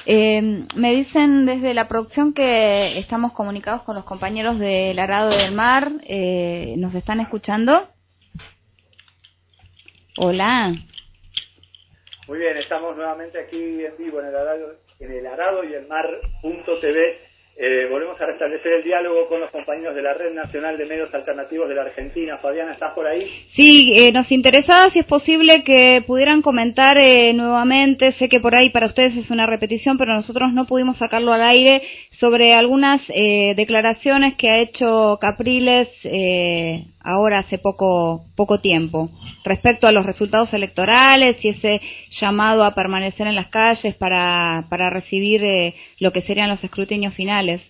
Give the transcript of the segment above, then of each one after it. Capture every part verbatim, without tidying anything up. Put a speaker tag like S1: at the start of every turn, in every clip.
S1: Eh, me dicen desde la producción que estamos comunicados con los compañeros del Arado del Mar. Eh, ¿Nos están escuchando? Hola.
S2: Muy bien, estamos nuevamente aquí en vivo en el Arado, en el Arado y el Mar punto t v. Eh, volvemos a restablecer el diálogo con los compañeros de la Red Nacional de Medios Alternativos de la Argentina. Fabiana, ¿estás por ahí?
S1: Sí, eh, nos interesaba si es posible que pudieran comentar eh, nuevamente, sé que por ahí para ustedes es una repetición, pero nosotros no pudimos sacarlo al aire, sobre algunas eh, declaraciones que ha hecho Capriles eh, ahora hace poco poco tiempo, respecto a los resultados electorales y ese llamado a permanecer en las calles para, para recibir eh, lo que serían los escrutinios finales.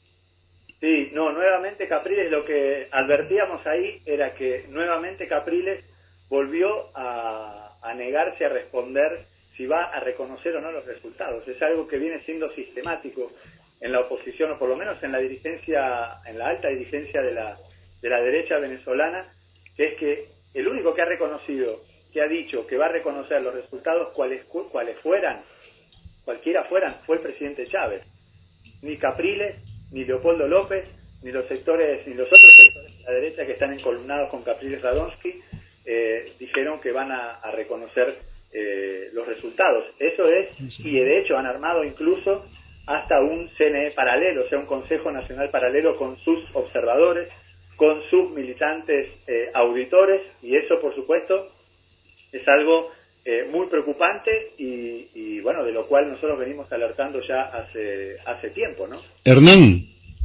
S2: Sí, no, nuevamente Capriles, lo que advertíamos ahí era que nuevamente Capriles volvió a, a negarse a responder si va a reconocer o no los resultados. Es algo que viene siendo sistemático en la oposición, o por lo menos en la dirigencia, en la alta dirigencia de la, de la derecha venezolana, que es que el único que ha reconocido, que ha dicho que va a reconocer los resultados cuales, cuales fueran, cualquiera fueran, fue el presidente Chávez. Ni Capriles, ni Leopoldo López, ni los sectores, ni los otros sectores de la derecha que están encolumnados con Capriles Radonsky, eh, dijeron que van a, a reconocer eh, los resultados. Eso es, y de hecho han armado incluso hasta un C N E paralelo, o sea, un Consejo Nacional paralelo con sus observadores, con sus militantes eh, auditores, y eso, por supuesto, es algo eh, muy preocupante y, y, bueno, de lo cual nosotros venimos alertando ya hace hace tiempo, ¿no?
S3: Hernán.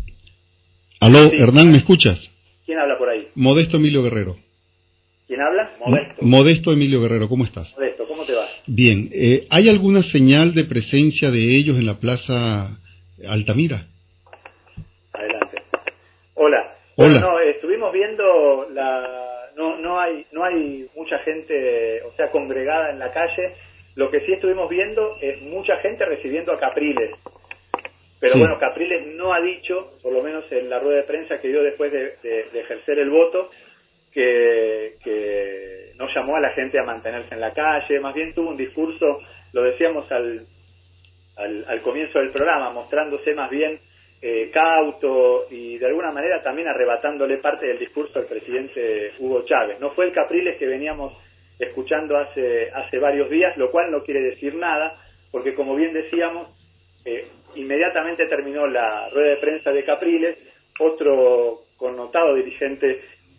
S3: Aló,
S2: Sí.
S3: Hernán, ¿me escuchas?
S2: ¿Quién habla por ahí?
S3: Modesto Emilio Guerrero.
S2: ¿Quién habla? Modesto.
S3: Modesto Emilio Guerrero, ¿cómo estás?
S2: Modesto, ¿cómo te va?
S3: Bien, eh, ¿hay alguna señal de presencia de ellos en la Plaza Altamira?
S2: Adelante. Hola.
S3: Hola.
S2: Bueno, no, eh, estuvimos viendo la no no hay no hay mucha gente, o sea, congregada en la calle. Lo que sí estuvimos viendo es mucha gente recibiendo a Capriles. Pero
S3: sí.
S2: Bueno, Capriles no ha dicho, por lo menos en la rueda de prensa que dio después de, de, de ejercer el voto, que, que no llamó a la gente a mantenerse en la calle. Más bien tuvo un discurso, lo decíamos al, al, al comienzo del programa, mostrándose más bien eh, cauto y de alguna manera también arrebatándole parte del discurso al presidente Hugo Chávez. No fue el Capriles que veníamos escuchando hace, hace varios días, lo cual no quiere decir nada, porque como bien decíamos, eh, inmediatamente terminó la rueda de prensa de Capriles, otro connotado dirigente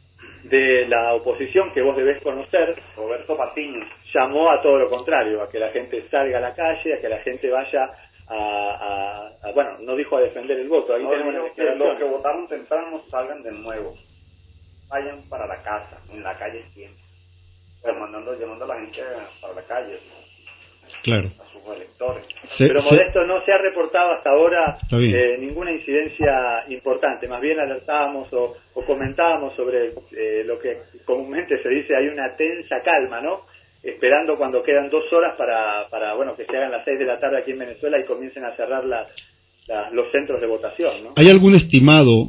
S2: de la oposición que vos debés conocer, Roberto Patiño, llamó a todo lo contrario, a que la gente salga a la calle, a que la gente vaya a, a, a bueno, no dijo a defender el voto, ahí
S4: no,
S2: tenemos
S4: dijo que los que votaron temprano salgan de nuevo, vayan para la casa, en la calle siempre, pero mandando, llamando a la gente para la calle,
S3: claro,
S4: a sus electores.
S3: Se,
S2: Pero
S3: se...
S2: Modesto, no se ha reportado hasta ahora
S3: eh,
S2: ninguna incidencia importante, más bien alertábamos o, o comentábamos sobre eh, lo que comúnmente se dice, hay una tensa calma, ¿no? Esperando cuando quedan dos horas para, para bueno, que se hagan las seis de la tarde aquí en Venezuela y comiencen a cerrar la, la, los centros de votación, ¿no?
S3: ¿Hay algún estimado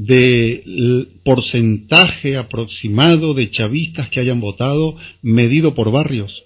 S3: del porcentaje aproximado de chavistas que hayan votado medido por barrios?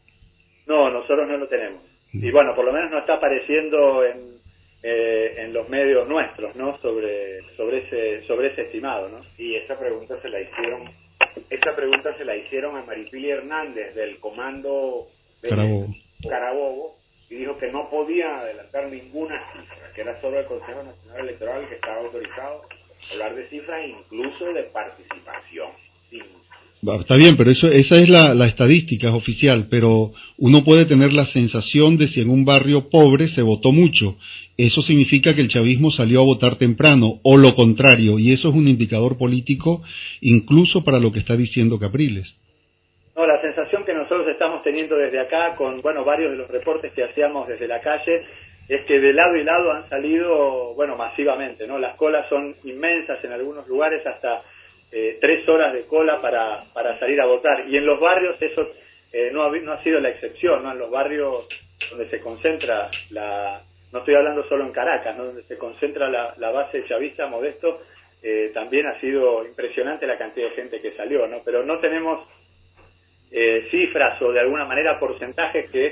S2: No, nosotros no lo tenemos. Y bueno, por lo menos no está apareciendo en, eh, en los medios nuestros, ¿no? Sobre sobre ese sobre ese estimado, ¿no?
S4: Y esta pregunta se la hicieron esta pregunta se la hicieron a Maripili Hernández del comando de
S3: Carabobo.
S4: Carabobo y dijo que no podía adelantar ninguna cifra, que era solo el Consejo Nacional Electoral que estaba autorizado a hablar de cifras, incluso de participación. Sí.
S3: Está bien, pero eso, esa es la, la estadística oficial, pero uno puede tener la sensación de si en un barrio pobre se votó mucho. Eso significa que el chavismo salió a votar temprano, o lo contrario, y eso es un indicador político incluso para lo que está diciendo Capriles.
S2: No, la sensación que nosotros estamos teniendo desde acá, con bueno varios de los reportes que hacíamos desde la calle, es que de lado y lado han salido, bueno, masivamente, ¿no? Las colas son inmensas en algunos lugares, hasta Eh, tres horas de cola para, para salir a votar, y en los barrios eso eh, no, ha, no ha sido la excepción, ¿no? En los barrios donde se concentra la, no estoy hablando solo en Caracas, ¿no? Donde se concentra la, la base chavista, Modesto, eh, también ha sido impresionante la cantidad de gente que salió, ¿no? Pero no tenemos eh, cifras o de alguna manera porcentajes que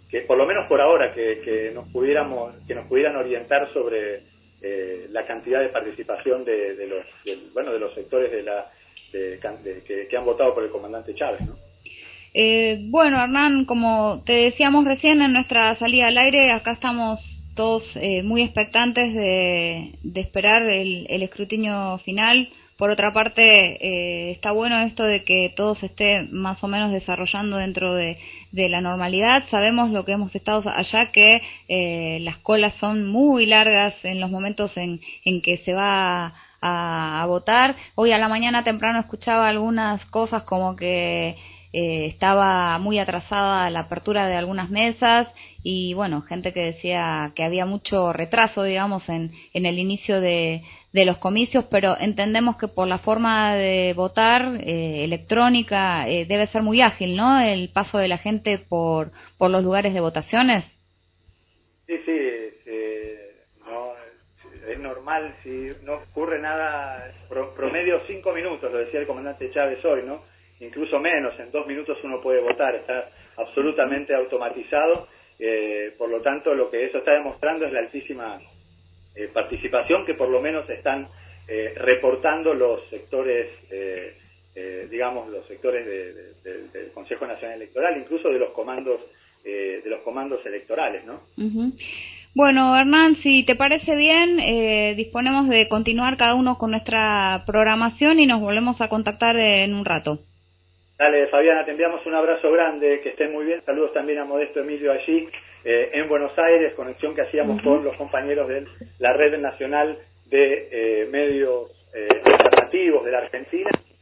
S2: que por lo menos por ahora, que, que nos pudiéramos, que nos pudieran orientar sobre eh, la cantidad de participación de, de los, de, bueno, de los sectores de la, de, de, que, que han votado por el comandante Chávez, ¿no?
S1: Eh, bueno, Hernán, como te decíamos recién en nuestra salida al aire, acá estamos todos eh, muy expectantes de, de esperar el, el escrutinio final. Por otra parte, eh, está bueno esto de que todo se esté más o menos desarrollando dentro de, de la normalidad. Sabemos lo que hemos estado allá, que eh, las colas son muy largas en los momentos en, en que se va a, a votar. Hoy a la mañana temprano escuchaba algunas cosas como que eh, estaba muy atrasada la apertura de algunas mesas y, bueno, gente que decía que había mucho retraso, digamos, en, en el inicio de de los comicios, pero entendemos que por la forma de votar eh, electrónica eh, debe ser muy ágil, ¿no?, el paso de la gente por por los lugares de votaciones.
S2: Sí, sí, eh, no, es normal, si no ocurre nada, pro, promedio cinco minutos, lo decía el comandante Chávez hoy, ¿no? Incluso menos, en dos minutos uno puede votar, está absolutamente automatizado, eh, por lo tanto lo que eso está demostrando es la altísima Eh, participación que por lo menos están eh, reportando los sectores, eh, eh, digamos, los sectores de, de, de, del Consejo Nacional Electoral, incluso de los comandos eh, de los comandos electorales, ¿no?
S1: Uh-huh. Bueno, Hernán, si te parece bien, eh, disponemos de continuar cada uno con nuestra programación y nos volvemos a contactar en un rato.
S2: Dale, Fabiana, te enviamos un abrazo grande, que estén muy bien. Saludos también a Modesto Emilio allí, eh, en Buenos Aires, conexión que hacíamos uh-huh. con los compañeros de la Red Nacional de eh, Medios eh, Alternativos de la Argentina.